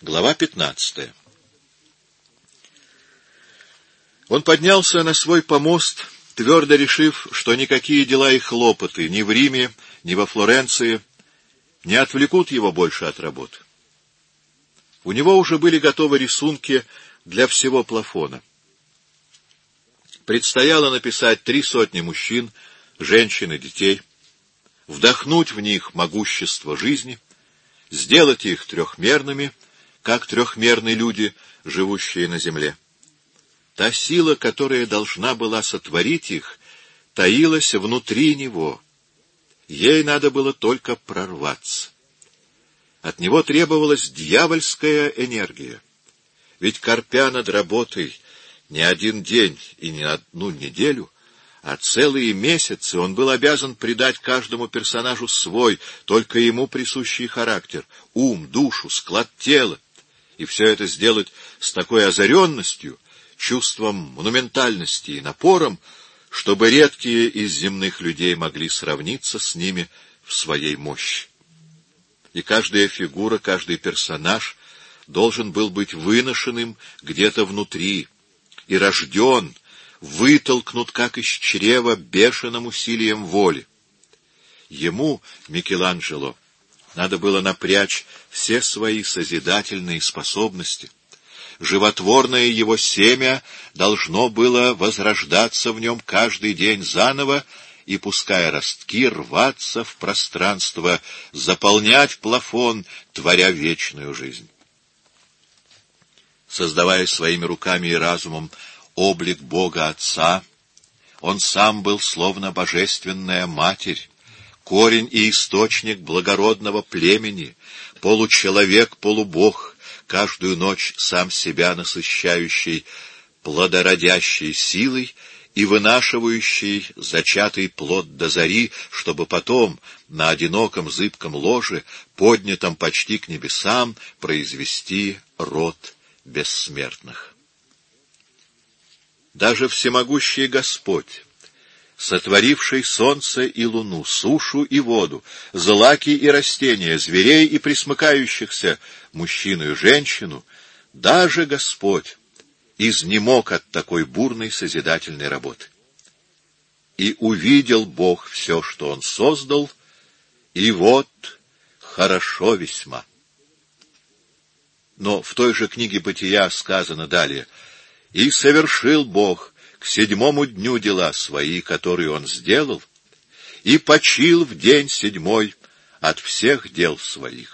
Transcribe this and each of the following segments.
Глава 15. Он поднялся на свой помост, твердо решив, что никакие дела и хлопоты ни в Риме, ни во Флоренции не отвлекут его больше от работы. У него уже были готовы рисунки для всего плафона. Предстояло написать 300 мужчин, женщин и детей, вдохнуть в них могущество жизни, сделать их трехмерными, как трехмерные люди, живущие на земле. Та сила, которая должна была сотворить их, таилась внутри него. Ей надо было только прорваться. От него требовалась дьявольская энергия. Ведь, корпя над работой не один день и не одну неделю, а целые месяцы, он был обязан придать каждому персонажу свой, только ему присущий характер, ум, душу, склад тела, и все это сделать с такой озаренностью, чувством монументальности и напором, чтобы редкие из земных людей могли сравниться с ними в своей мощи. И каждая фигура, каждый персонаж должен был быть выношенным где-то внутри и рожден, вытолкнут, как из чрева, бешеным усилием воли. Ему, Микеланджело, надо было напрячь все свои созидательные способности. Животворное его семя должно было возрождаться в нем каждый день заново и, пуская ростки, рваться в пространство, заполнять плафон, творя вечную жизнь. Создавая своими руками и разумом облик Бога Отца, он сам был словно божественная Матерь, корень и источник благородного племени, получеловек, полубог, каждую ночь сам себя насыщающий плодородящей силой и вынашивающий зачатый плод до зари, чтобы потом на одиноком зыбком ложе, поднятом почти к небесам, произвести род бессмертных. Даже всемогущий Господь, сотворивший солнце и луну, сушу и воду, злаки и растения, зверей и пресмыкающихся, мужчину и женщину, даже Господь изнемог от такой бурной созидательной работы. И увидел Бог все, что Он создал, и вот хорошо весьма. Но в той же книге Бытия сказано далее: «И совершил Бог к 7-му дню дела свои, которые Он сделал, и почил в день 7-й от всех дел своих».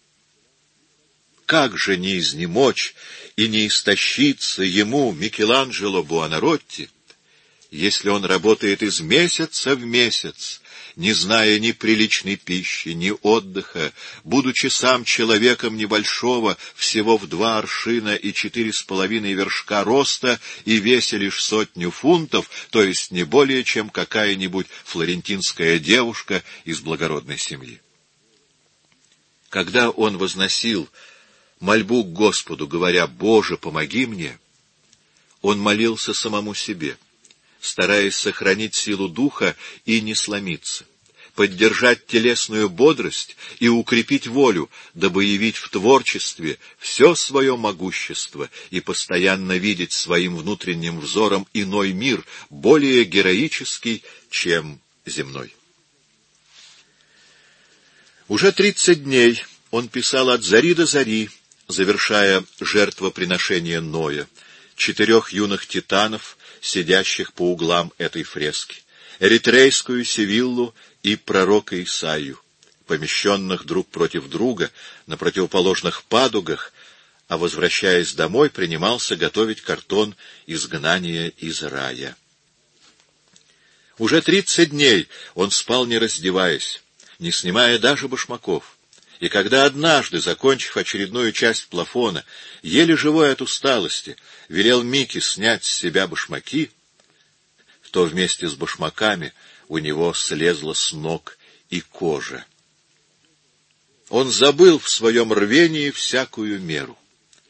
Как же не изнемочь и не истощиться ему, Микеланджело Буонаротти, если он работает из месяца в месяц, не зная ни приличной пищи, ни отдыха, будучи сам человеком небольшого, всего в 2 аршина и 4,5 вершка роста и веся лишь 100 фунтов, то есть не более, чем какая-нибудь флорентинская девушка из благородной семьи. Когда он возносил мольбу к Господу, говоря: «Боже, помоги мне», он молился самому себе, стараясь сохранить силу духа и не сломиться, поддержать телесную бодрость и укрепить волю, дабы явить в творчестве все свое могущество и постоянно видеть своим внутренним взором иной мир, более героический, чем земной. Уже 30 дней он писал от зари до зари, завершая жертвоприношение Ноя, 4 юных титанов, сидящих по углам этой фрески, эритрейскую Севиллу и пророка Исаию, помещенных друг против друга на противоположных падугах, а, возвращаясь домой, принимался готовить картон изгнания из рая. Уже 30 дней он спал, не раздеваясь, не снимая даже башмаков. И когда однажды, закончив очередную часть плафона, еле живой от усталости, велел Мике снять с себя башмаки, то вместе с башмаками у него слезла с ног и кожа. Он забыл в своем рвении всякую меру.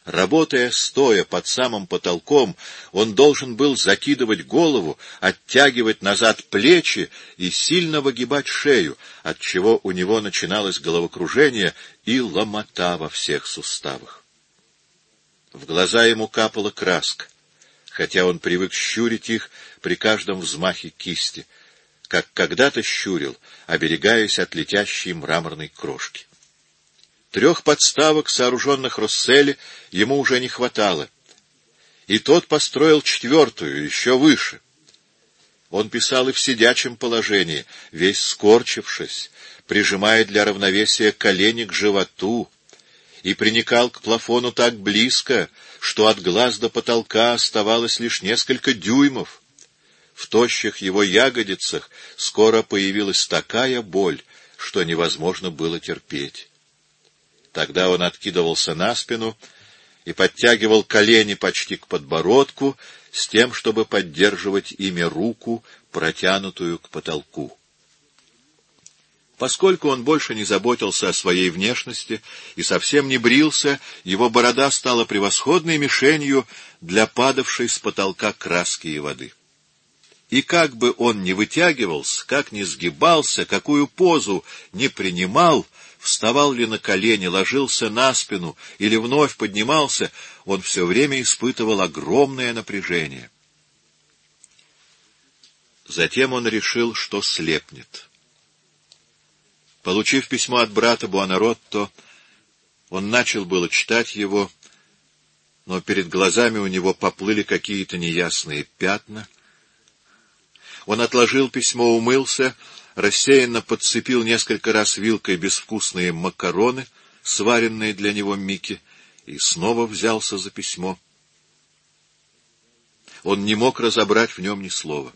Работая стоя под самым потолком, он должен был закидывать голову, оттягивать назад плечи и сильно выгибать шею, отчего у него начиналось головокружение и ломота во всех суставах. В глаза ему капала краска, хотя он привык щурить их при каждом взмахе кисти, как когда-то щурил, оберегаясь от летящей мраморной крошки. 3 подставок, сооруженных Россели, ему уже не хватало, и тот построил 4-ю, еще выше. Он писал и в сидячем положении, весь скорчившись, прижимая для равновесия колени к животу, и приникал к плафону так близко, что от глаз до потолка оставалось лишь несколько дюймов. В тощих его ягодицах скоро появилась такая боль, что невозможно было терпеть. Тогда он откидывался на спину и подтягивал колени почти к подбородку, с тем, чтобы поддерживать ими руку, протянутую к потолку. Поскольку он больше не заботился о своей внешности и совсем не брился, его борода стала превосходной мишенью для падавшей с потолка краски и воды. И как бы он ни вытягивался, как ни сгибался, какую позу ни принимал, вставал ли на колени, ложился на спину или вновь поднимался, он все время испытывал огромное напряжение. Затем он решил, что слепнет. Получив письмо от брата Буонаротто, он начал было читать его, но перед глазами у него поплыли какие-то неясные пятна. Он отложил письмо, умылся, рассеянно подцепил несколько раз вилкой безвкусные макароны, сваренные для него Микки, и снова взялся за письмо. Он не мог разобрать в нем ни слова.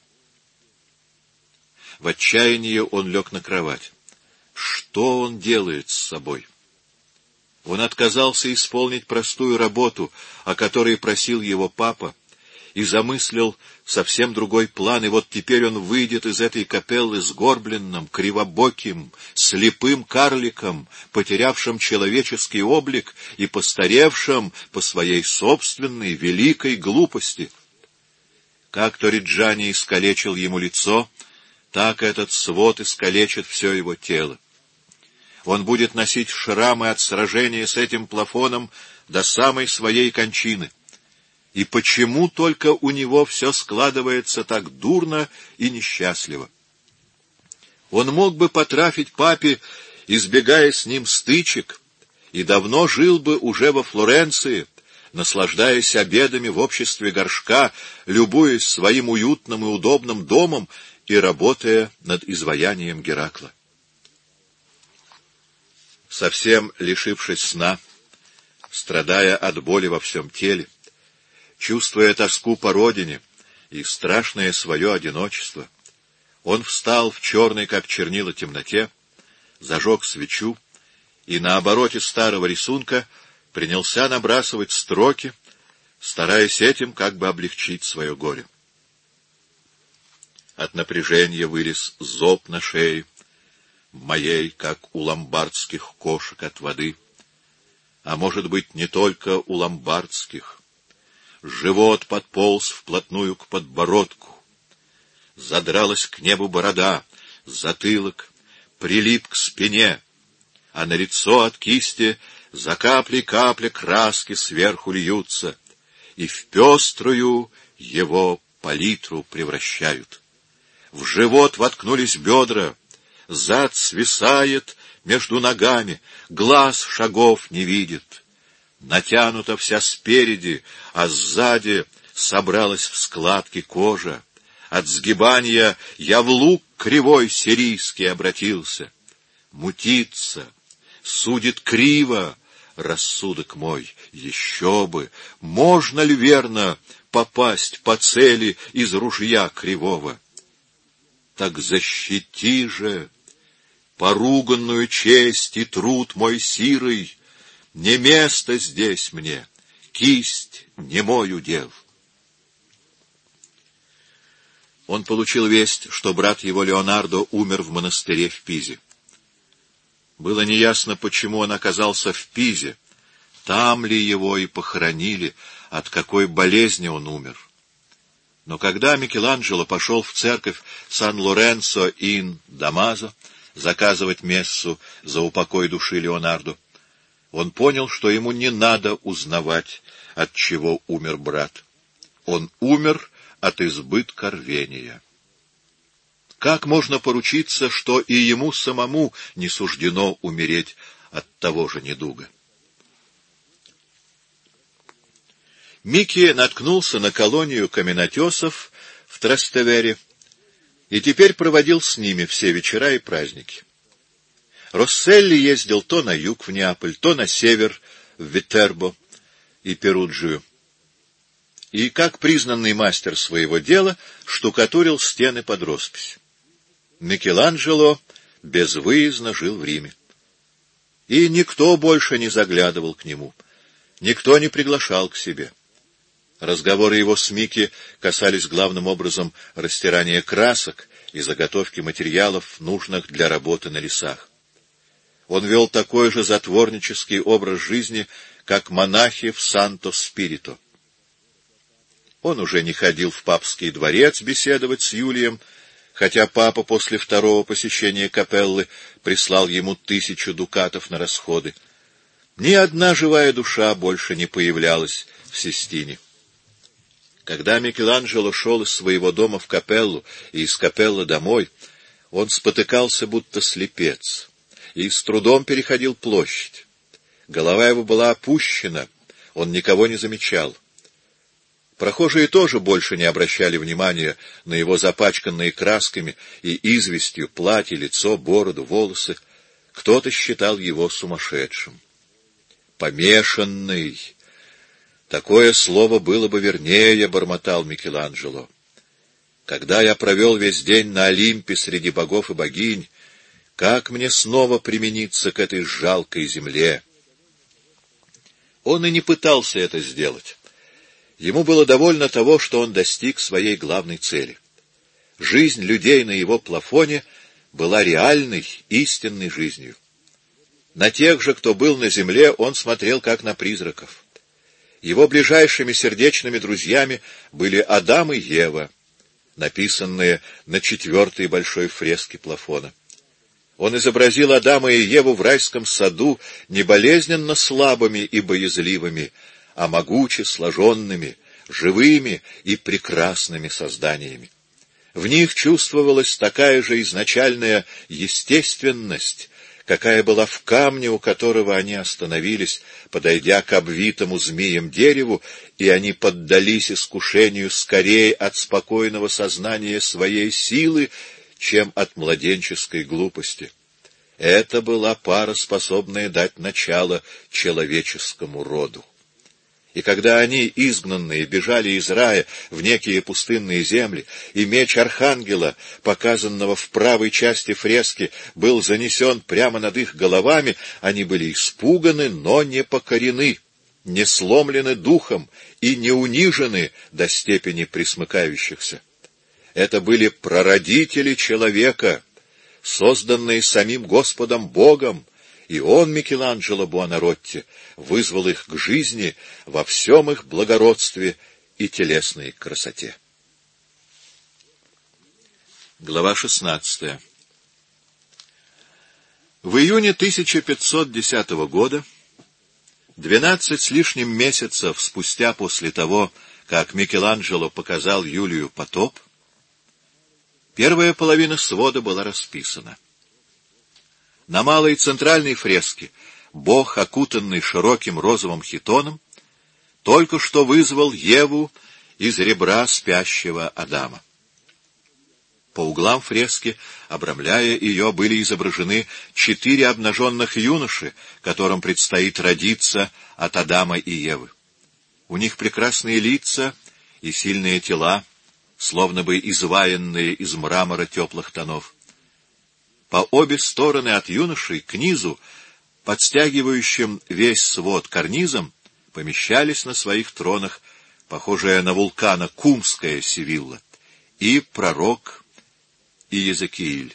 В отчаянии он лег на кровать. Что он делает с собой? Он отказался исполнить простую работу, о которой просил его папа, и замыслил совсем другой план, и вот теперь он выйдет из этой капеллы сгорбленным, кривобоким, слепым карликом, потерявшим человеческий облик и постаревшим по своей собственной великой глупости. Как Ториджани искалечил ему лицо, так этот свод искалечит все его тело. Он будет носить шрамы от сражения с этим плафоном до самой своей кончины. И почему только у него все складывается так дурно и несчастливо? Он мог бы потрафить папе, избегая с ним стычек, и давно жил бы уже во Флоренции, наслаждаясь обедами в обществе Горшка, любуясь своим уютным и удобным домом и работая над изваянием Геракла. Совсем лишившись сна, страдая от боли во всем теле, чувствуя тоску по родине и страшное свое одиночество, он встал в черной, как чернила, темноте, зажег свечу и на обороте старого рисунка принялся набрасывать строки, стараясь этим как бы облегчить свое горе. От напряжения вылез зоб на шее, моей, как у ломбардских кошек от воды, а может быть, не только у ломбардских. Живот подполз вплотную к подбородку, задралась к небу борода, затылок прилип к спине, а на лицо от кисти за капли краски сверху льются и в пеструю его палитру превращают. В живот воткнулись бедра, зад свисает между ногами, глаз шагов не видит. Натянута вся спереди, а сзади собралась в складки кожа. От сгибания я в лук кривой сирийский обратился. Мутится, судит криво рассудок мой. Еще бы, можно ли верно попасть по цели из ружья кривого? Так защити же поруганную честь и труд мой сирый. Не место здесь мне, кисть не мой удел. Он получил весть, что брат его Леонардо умер в монастыре в Пизе. Было неясно, почему он оказался в Пизе, там ли его и похоронили, от какой болезни он умер. Но когда Микеланджело пошел в церковь Сан-Лоренцо-ин-Дамазо заказывать мессу за упокой души Леонардо, он понял, что ему не надо узнавать, от чего умер брат. Он умер от избытка рвения. Как можно поручиться, что и ему самому не суждено умереть от того же недуга? Микки наткнулся на колонию каменотесов в Трастевере и теперь проводил с ними все вечера и праздники. Росселли ездил то на юг в Неаполь, то на север в Витербо и Перуджию, и, как признанный мастер своего дела, штукатурил стены под роспись. Микеланджело безвыездно жил в Риме. И никто больше не заглядывал к нему, никто не приглашал к себе. Разговоры его с Микки касались главным образом растирания красок и заготовки материалов, нужных для работы на лесах. Он вел такой же затворнический образ жизни, как монахи в Санто-Спирито. Он уже не ходил в папский дворец беседовать с Юлием, хотя папа после второго посещения капеллы прислал ему 1000 дукатов на расходы. Ни одна живая душа больше не появлялась в Систине. Когда Микеланджело шел из своего дома в капеллу и из капеллы домой, он спотыкался, будто слепец, и с трудом переходил площадь. Голова его была опущена, он никого не замечал. Прохожие тоже больше не обращали внимания на его запачканные красками и известью платье, лицо, бороду, волосы. Кто-то считал его сумасшедшим. «Помешанный». Такое слово было бы вернее, — бормотал Микеланджело. Когда я провел весь день на Олимпе среди богов и богинь, как мне снова примениться к этой жалкой земле? Он и не пытался это сделать. Ему было довольно того, что он достиг своей главной цели. Жизнь людей на его плафоне была реальной, истинной жизнью. На тех же, кто был на земле, он смотрел как на призраков. Его ближайшими сердечными друзьями были Адам и Ева, написанные на 4-й большой фреске плафона. Он изобразил Адама и Еву в райском саду не болезненно слабыми и боязливыми, а могуче сложенными, живыми и прекрасными созданиями. В них чувствовалась такая же изначальная естественность, какая была в камне, у которого они остановились, подойдя к обвитому змеем дереву, и они поддались искушению скорее от спокойного сознания своей силы, чем от младенческой глупости. Это была пара, способная дать начало человеческому роду. И когда они, изгнанные, бежали из рая в некие пустынные земли, и меч архангела, показанного в правой части фрески, был занесен прямо над их головами, они были испуганы, но не покорены, не сломлены духом и не унижены до степени пресмыкающихся. Это были прародители человека, созданные самим Господом Богом, и он, Микеланджело Буонаротти, вызвал их к жизни во всем их благородстве и телесной красоте. Глава 16. В июне 1510 года, 12 с лишним месяцев спустя после того, как Микеланджело показал Юлию потоп, первая половина свода была расписана. На малой центральной фреске Бог, окутанный широким розовым хитоном, только что вызвал Еву из ребра спящего Адама. По углам фрески, обрамляя ее, были изображены 4 обнаженных юноши, которым предстоит родиться от Адама и Евы. У них прекрасные лица и сильные тела, словно бы изваянные из мрамора теплых тонов. По обе стороны от юношей, к низу, подстягивающим весь свод карнизом, помещались на своих тронах, похожая на вулкана Кумская Севилла, и пророк Иезекииль.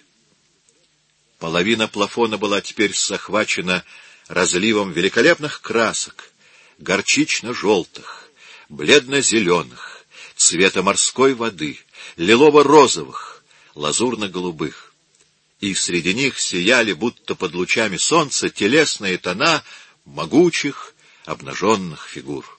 Половина плафона была теперь захвачена разливом великолепных красок, горчично-желтых, бледно-зеленых, цвета морской воды, лилово-розовых, лазурно-голубых. И среди них сияли, будто под лучами солнца, телесные тона могучих, обнаженных фигур.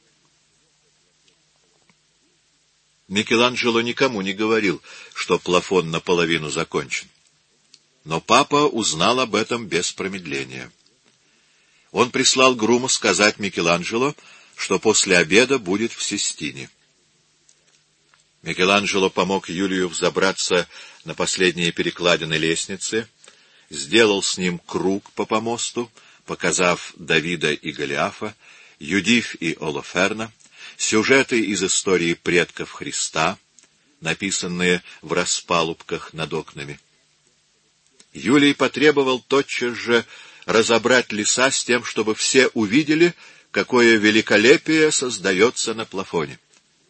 Микеланджело никому не говорил, что плафон наполовину закончен. Но папа узнал об этом без промедления. Он прислал грума сказать Микеланджело, что после обеда будет в Систине. Микеланджело помог Юлию взобраться на последние перекладины лестницы, сделал с ним круг по помосту, показав Давида и Голиафа, Юдиф и Олоферна, сюжеты из истории предков Христа, написанные в распалубках над окнами. Юлий потребовал тотчас же разобрать леса с тем, чтобы все увидели, какое великолепие создается на плафоне.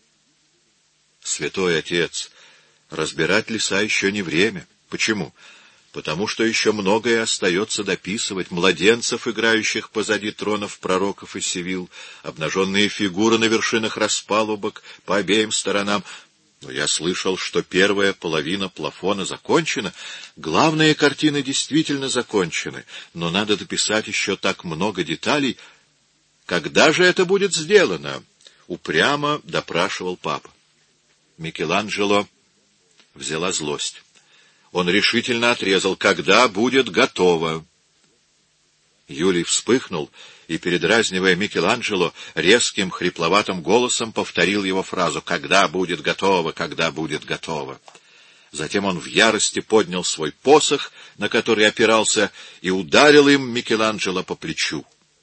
Святой Отец, разбирать леса еще не время. Почему? Потому что еще многое остается дописывать: младенцев, играющих позади тронов пророков и сивил, обнаженные фигуры на вершинах распалубок по обеим сторонам. Но я слышал, что первая половина плафона закончена. Главные картины действительно закончены, но надо дописать еще так много деталей. Когда же это будет сделано? Упрямо допрашивал папа. Микеланджело взяла злость. Он решительно отрезал: когда будет готово. Юлий вспыхнул и, передразнивая Микеланджело, резким хрипловатым голосом повторил его фразу: «Когда будет готово, когда будет готово». Затем он в ярости поднял свой посох, на который опирался, и ударил им Микеланджело по плечу.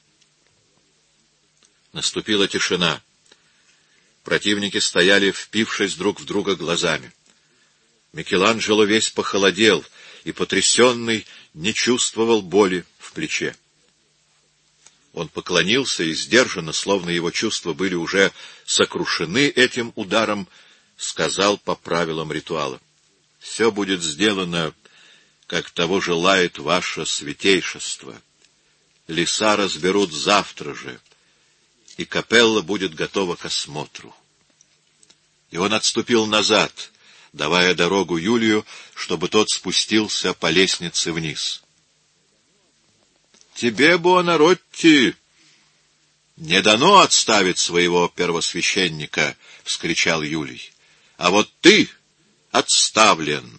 Наступила тишина. Противники стояли, впившись друг в друга глазами. Микеланджело весь похолодел и, потрясенный, не чувствовал боли в плече. Он поклонился и сдержанно, словно его чувства были уже сокрушены этим ударом, сказал по правилам ритуала: «Все будет сделано, как того желает ваше святейшество. Леса разберут завтра же, и капелла будет готова к осмотру». И он отступил назад, давая дорогу Юлию, чтобы тот спустился по лестнице вниз. «Тебе, Буонаротти, не дано отставить своего первосвященника!» — вскричал Юлий. «А вот ты отставлен!»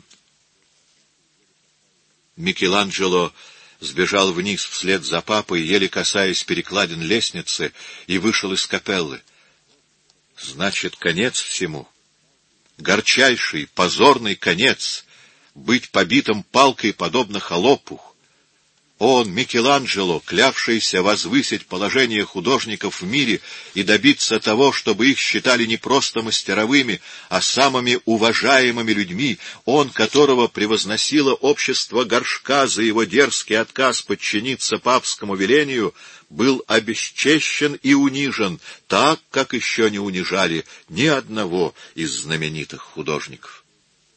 Микеланджело сбежал вниз вслед за папой, еле касаясь перекладин лестницы, и вышел из капеллы. Значит, конец всему. Горчайший, позорный конец — быть побитым палкой, подобно холопу. Он, Микеланджело, клявшийся возвысить положение художников в мире и добиться того, чтобы их считали не просто мастеровыми, а самыми уважаемыми людьми, он, которого превозносило общество Горшка за его дерзкий отказ подчиниться папскому велению, был обесчещен и унижен, так, как еще не унижали ни одного из знаменитых художников.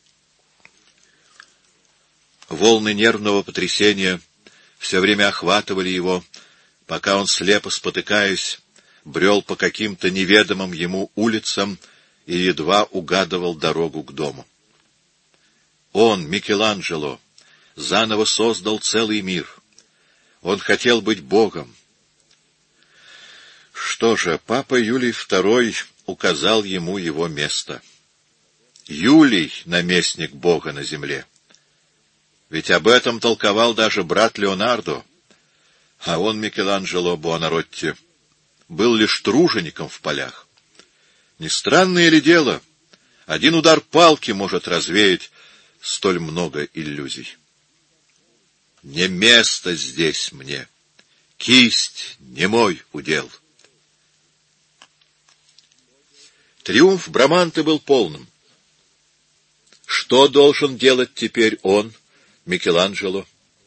Волны нервного потрясения все время охватывали его, пока он, слепо спотыкаясь, брел по каким-то неведомым ему улицам и едва угадывал дорогу к дому. Он, Микеланджело, заново создал целый мир. Он хотел быть Богом. Что же, папа Юлий II указал ему его место. Юлий — наместник Бога на земле. Ведь об этом толковал даже брат Леонардо, а он, Микеланджело Буонаротти, был лишь тружеником в полях. Не странное ли дело? Один удар палки может развеять столь много иллюзий. Не место здесь мне, кисть не мой удел. Триумф Браманте был полным. Что должен делать теперь он, Микеланджело?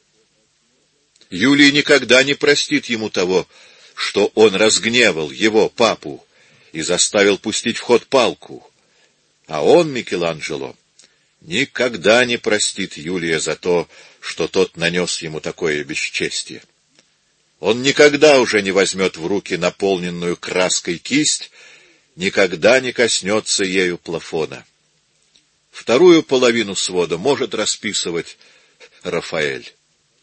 Юлий никогда не простит ему того, что он разгневал его, папу, и заставил пустить в ход палку. А он, Микеланджело, никогда не простит Юлия за то, что тот нанес ему такое бесчестие. Он никогда уже не возьмет в руки наполненную краской кисть, никогда не коснется ею плафона. Вторую половину свода может расписывать Рафаэль.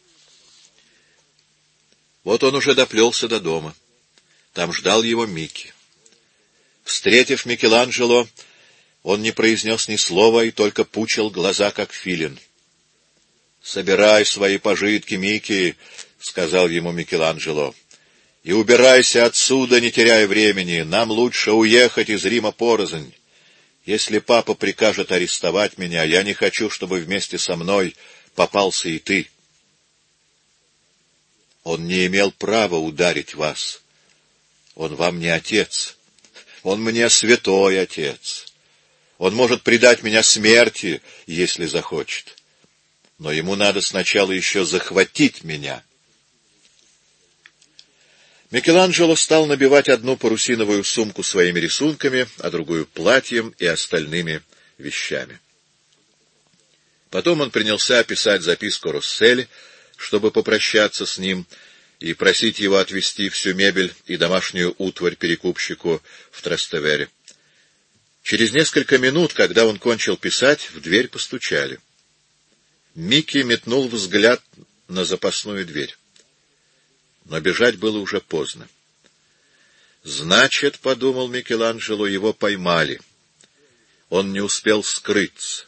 Вот он уже доплелся до дома. Там ждал его Микки. Встретив Микеланджело, он не произнес ни слова и только пучил глаза, как филин. — Собирай свои пожитки, Микки, — сказал ему Микеланджело, — и убирайся отсюда, не теряя времени. Нам лучше уехать из Рима порознь. Если папа прикажет арестовать меня, я не хочу, чтобы вместе со мной попался и ты. Он не имел права ударить вас. Он вам не отец. Он мне святой отец. Он может предать меня смерти, если захочет. Но ему надо сначала еще захватить меня. Микеланджело стал набивать одну парусиновую сумку своими рисунками, а другую платьем и остальными вещами. Потом он принялся писать записку Россели, чтобы попрощаться с ним и просить его отвезти всю мебель и домашнюю утварь перекупщику в Трастевере. Через несколько минут, когда он кончил писать, в дверь постучали. Микки метнул взгляд на запасную дверь. Но бежать было уже поздно. Значит, — подумал Микеланджело, — его поймали. Он не успел скрыться.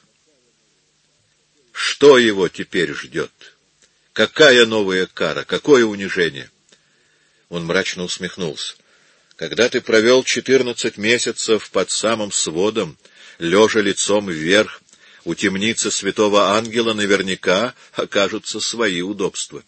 Что его теперь ждет? Какая новая кара? Какое унижение? Он мрачно усмехнулся. Когда ты провел 14 месяцев под самым сводом, лежа лицом вверх, у темницы святого ангела наверняка окажутся свои удобства.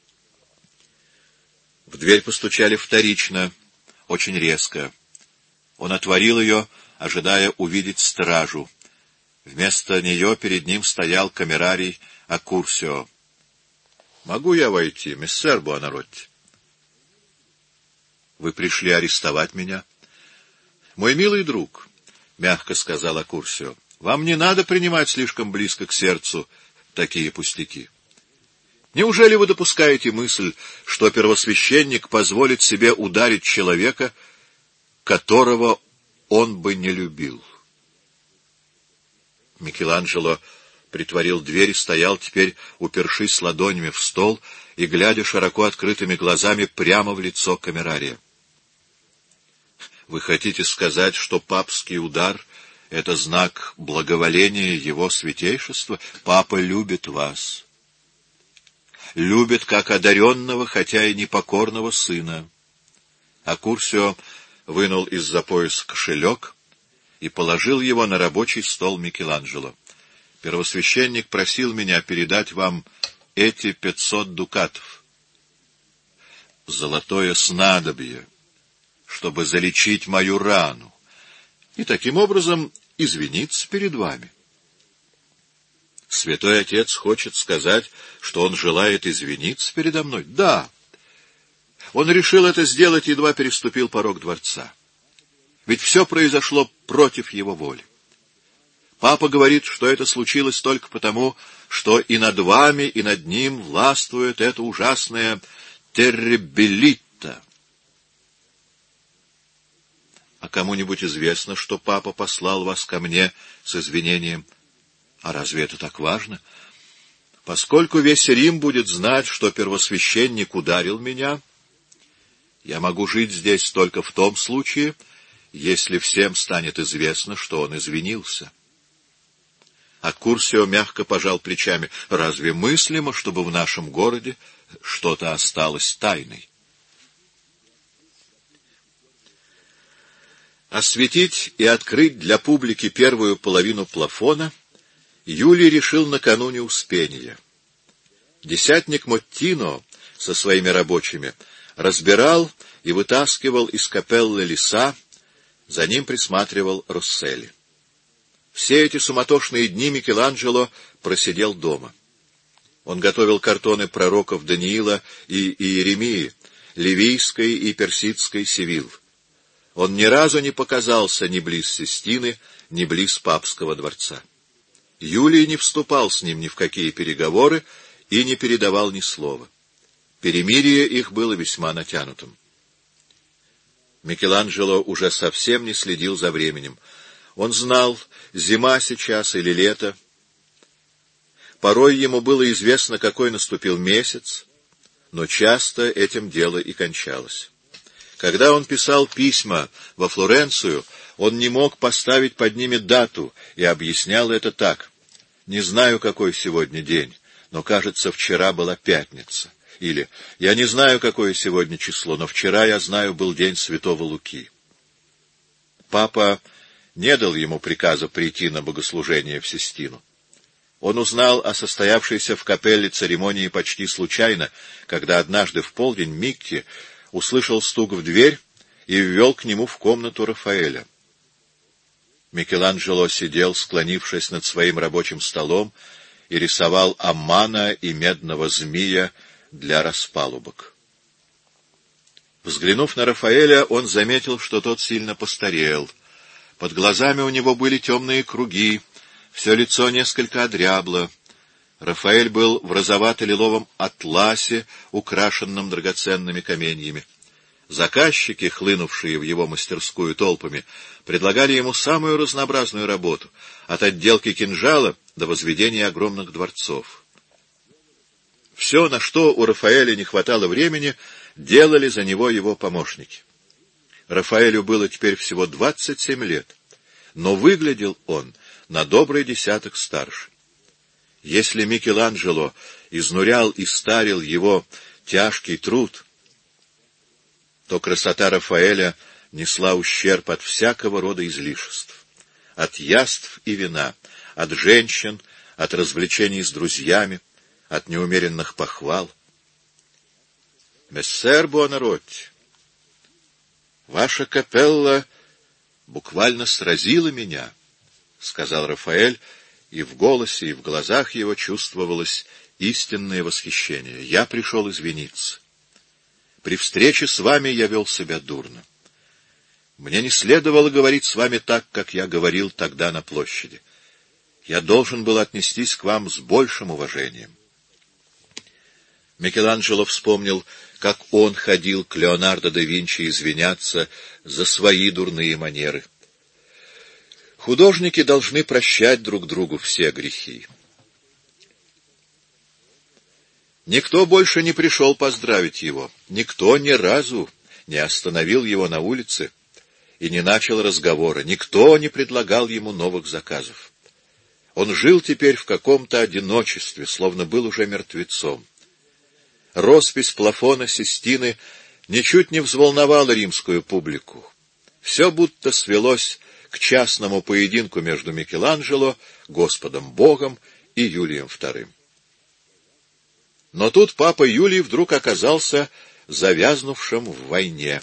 В дверь постучали вторично, очень резко. Он отворил ее, ожидая увидеть стражу. Вместо нее перед ним стоял камерарий Аккурсио. — Могу я войти, мессер Буонаротти? — Вы пришли арестовать меня? — Мой милый друг, — мягко сказал Аккурсио, — вам не надо принимать слишком близко к сердцу такие пустяки. Неужели вы допускаете мысль, что первосвященник позволит себе ударить человека, которого он бы не любил? Микеланджело притворил дверь и стоял теперь, упершись ладонями в стол и глядя широко открытыми глазами прямо в лицо камерария. — Вы хотите сказать, что папский удар — это знак благоволения его святейшества? Папа любит вас. Любит как одаренного, хотя и непокорного сына. Аккурсио вынул из-за пояса кошелек и положил его на рабочий стол Микеланджело. Первосвященник просил меня передать вам эти 500 дукатов. Золотое снадобье, чтобы залечить мою рану, и таким образом извиниться перед вами. Святой Отец хочет сказать, что он желает извиниться передо мной? Да. Он решил это сделать, едва переступил порог дворца. Ведь все произошло против его воли. Папа говорит, что это случилось только потому, что и над вами, и над ним властвует это ужасное террибеллита. А кому-нибудь известно, что папа послал вас ко мне с извинением? А разве это так важно? Поскольку весь Рим будет знать, что первосвященник ударил меня, я могу жить здесь только в том случае, если всем станет известно, что он извинился. Аккурсио мягко пожал плечами. Разве мыслимо, чтобы в нашем городе что-то осталось тайной? Осветить и открыть для публики первую половину плафона Юлий решил накануне Успения. Десятник Моттино со своими рабочими разбирал и вытаскивал из капеллы леса, за ним присматривал Россели. Все эти суматошные дни Микеланджело просидел дома. Он готовил картоны пророков Даниила и Иеремии, ливийской и персидской Севил. Он ни разу не показался ни близ Систины, ни близ папского дворца. Юлий не вступал с ним ни в какие переговоры и не передавал ни слова. Перемирие их было весьма натянутым. Микеланджело уже совсем не следил за временем. Он знал, зима сейчас или лето. Порой ему было известно, какой наступил месяц, но часто этим дело и кончалось. Когда он писал письма во Флоренцию, он не мог поставить под ними дату и объяснял это так: «Не знаю, какой сегодня день, но, кажется, вчера была пятница». Или «Я не знаю, какое сегодня число, но вчера, я знаю, был день Святого Луки». Папа не дал ему приказа прийти на богослужение в Систину. Он узнал о состоявшейся в капелле церемонии почти случайно, когда однажды в полдень Микки услышал стук в дверь и ввел к нему в комнату Рафаэля. Микеланджело сидел, склонившись над своим рабочим столом, и рисовал Аммана и медного змея для распалубок. Взглянув на Рафаэля, он заметил, что тот сильно постарел. Под глазами у него были темные круги, все лицо несколько одрябло. Рафаэль был в розовато-лиловом атласе, украшенном драгоценными каменьями. Заказчики, хлынувшие в его мастерскую толпами, предлагали ему самую разнообразную работу, от отделки кинжала до возведения огромных дворцов. Все, на что у Рафаэля не хватало времени, делали за него его помощники. Рафаэлю было теперь всего 27 лет, но выглядел он на добрый десяток старше. Если Микеланджело изнурял и старил его тяжкий труд, то красота Рафаэля несла ущерб от всякого рода излишеств, от яств и вина, от женщин, от развлечений с друзьями, от неумеренных похвал. «Мессер Буонаротти, ваша капелла буквально сразила меня», — сказал Рафаэль, и в голосе, и в глазах его чувствовалось истинное восхищение. «Я пришел извиниться. При встрече с вами я вел себя дурно. Мне не следовало говорить с вами так, как я говорил тогда на площади. Я должен был отнестись к вам с большим уважением». Микеланджело вспомнил, как он ходил к Леонардо да Винчи извиняться за свои дурные манеры. Художники должны прощать друг другу все грехи. Никто больше не пришел поздравить его, никто ни разу не остановил его на улице и не начал разговора, никто не предлагал ему новых заказов. Он жил теперь в каком-то одиночестве, словно был уже мертвецом. Роспись плафона Систины ничуть не взволновала римскую публику. Все будто свелось к частному поединку между Микеланджело, Господом Богом и Юлием II. Но тут папа Юлий вдруг оказался завязнувшим в войне.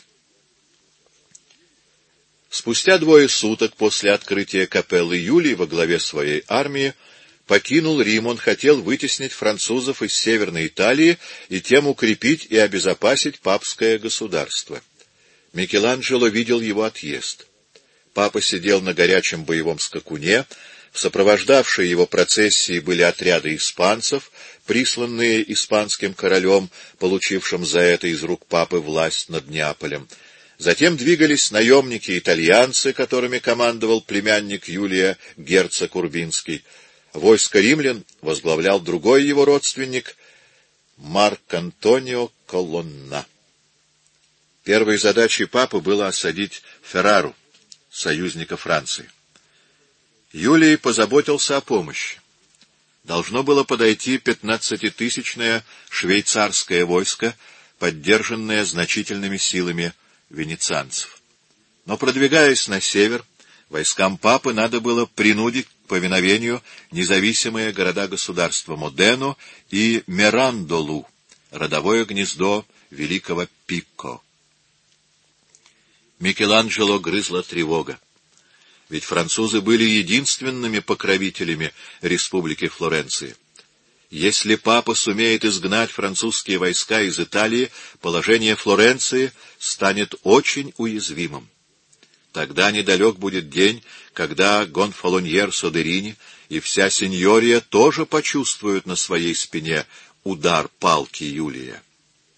Спустя 2 суток после открытия капеллы Юлий во главе своей армии покинул Рим. Он хотел вытеснить французов из Северной Италии и тем укрепить и обезопасить папское государство. Микеланджело видел его отъезд. Папа сидел на горячем боевом скакуне, в сопровождавшей его процессии были отряды испанцев, присланные испанским королем, получившим за это из рук папы власть над Неаполем. Затем двигались наемники-итальянцы, которыми командовал племянник Юлия, герцог Урбинский. Войско римлян возглавлял другой его родственник, Марк Антонио Колонна. Первой задачей папы было осадить Феррару, союзника Франции. Юлий позаботился о помощи. Должно было подойти 15-тысячное швейцарское войско, поддержанное значительными силами венецианцев. Но, продвигаясь на север, войскам папы надо было принудить к повиновению независимые города-государства Модену и Мирандолу, родовое гнездо великого Пикко. Микеланджело грызла тревога. Ведь французы были единственными покровителями республики Флоренции. Если папа сумеет изгнать французские войска из Италии, положение Флоренции станет очень уязвимым. Тогда недалек будет день, когда Гонфалоньер Содерини и вся сеньория тоже почувствуют на своей спине удар палки Юлия.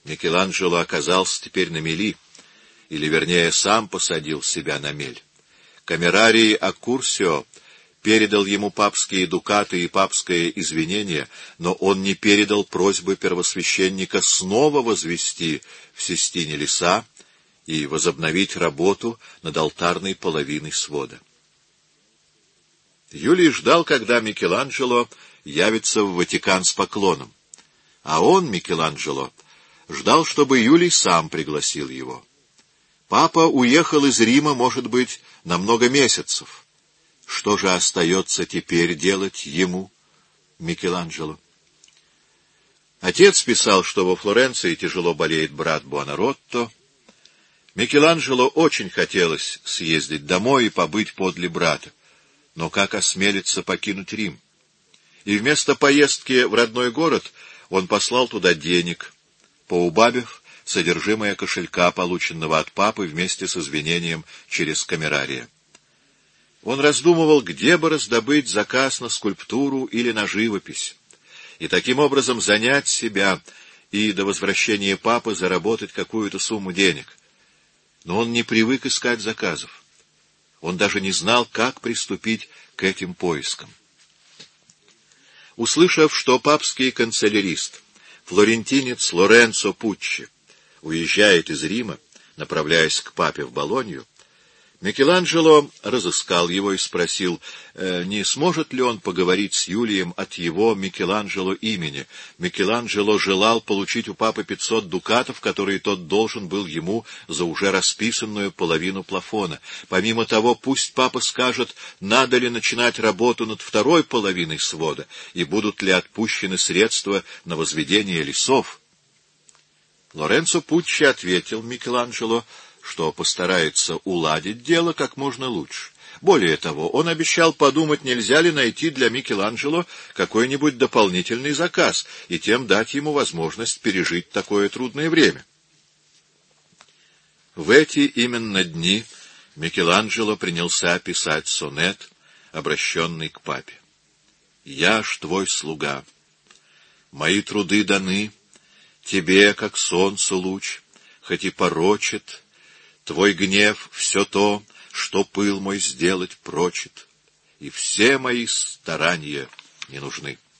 Микеланджело оказался теперь на мели, или, вернее, сам посадил себя на мель. Камерарий Аккурсио передал ему папские дукаты и папское извинение, но он не передал просьбы первосвященника снова возвести в Систине леса и возобновить работу над алтарной половиной свода. Юлий ждал, когда Микеланджело явится в Ватикан с поклоном, а он, Микеланджело, ждал, чтобы Юлий сам пригласил его. Папа уехал из Рима, может быть, на много месяцев. Что же остается теперь делать ему, Микеланджело? Отец писал, что во Флоренции тяжело болеет брат Буонаротто. Микеланджело очень хотелось съездить домой и побыть подле брата, но как осмелиться покинуть Рим? И вместо поездки в родной город он послал туда денег, поубавив содержимое кошелька, полученного от папы вместе с извинением через камерария. Он раздумывал, где бы раздобыть заказ на скульптуру или на живопись, и таким образом занять себя и до возвращения папы заработать какую-то сумму денег. Но он не привык искать заказов. Он даже не знал, как приступить к этим поискам. Услышав, что папский канцелярист, флорентинец Лоренцо Пуччи, уезжает из Рима, направляясь к папе в Болонью, Микеланджело разыскал его и спросил, не сможет ли он поговорить с Юлием от его Микеланджело имени. Микеланджело желал получить у папы 500 дукатов, которые тот должен был ему за уже расписанную половину плафона. Помимо того, пусть папа скажет, надо ли начинать работу над второй половиной свода, и будут ли отпущены средства на возведение лесов. Лоренцо Пуччи ответил Микеланджело, что постарается уладить дело как можно лучше. Более того, он обещал подумать, нельзя ли найти для Микеланджело какой-нибудь дополнительный заказ, и тем дать ему возможность пережить такое трудное время. В эти именно дни Микеланджело принялся писать сонет, обращенный к папе. «Я ж твой слуга. Мои труды даны тебе, как солнцу луч, хоть и порочит. Твой гнев — все то, что пыл мой сделать прочит, и все мои старания не нужны».